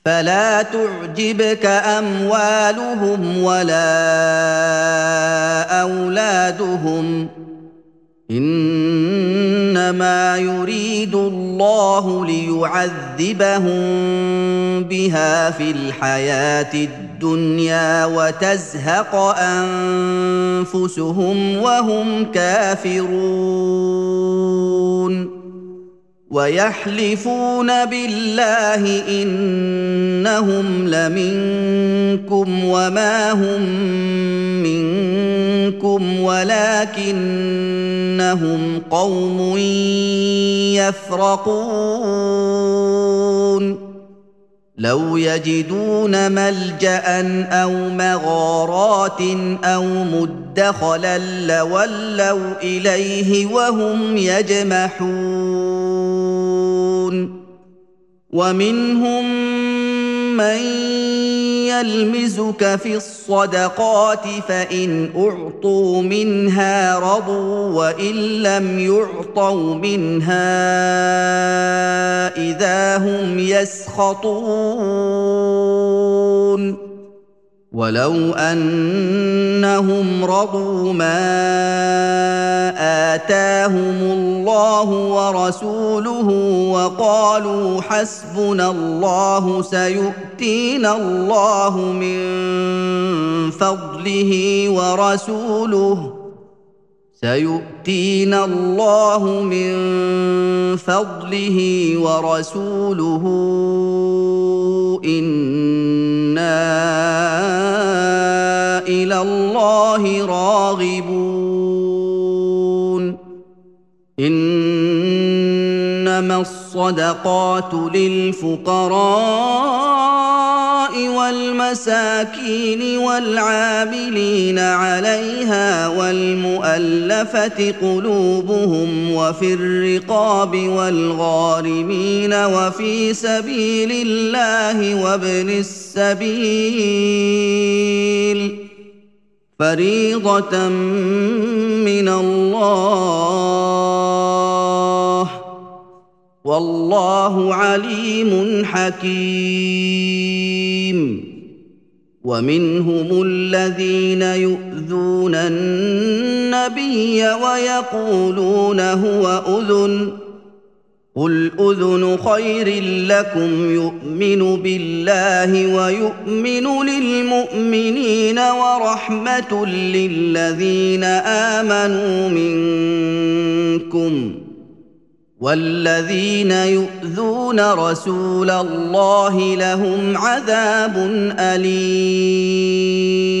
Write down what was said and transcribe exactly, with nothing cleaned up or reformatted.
فلا تعجبك أموالهم ولا أولادهم، إنما يريد الله ليعذبهم بها في الحياة الدنيا وتزهق أنفسهم وهم كافرون. ويحلفون بالله إنهم لمنكم وما هم منكم ولكنهم قوم يفرقون. لو يجدون ملجأ أو مغارات أو مدخلا لولوا إليه وهم يجمحون. ومنهم من يلمزك في الصدقات فإن أعطوا منها رضوا وإن لم يعطوا منها إذا هم يسخطون. ولو أنهم رضوا ما آتاهم الله ورسوله وقالوا حسبنا الله سيؤتينا الله من فضله ورسوله سيؤتينا الله من فضله ورسوله إنا إلى الله راغبون. إنما الصدقات للفقراء والمساكين والعاملين عليها والمؤلفة قلوبهم وفي الرقاب والغارمين وفي سبيل الله وابن السبيل فريضة من الله والله عليم حكيم. ومنهم الذين يؤذون النبي ويقولون هو أذن قل أذن خير لكم يؤمن بالله ويؤمن للمؤمنين ورحمة للذين آمنوا منكم والذين يؤذون رسول الله لهم عذاب أليم.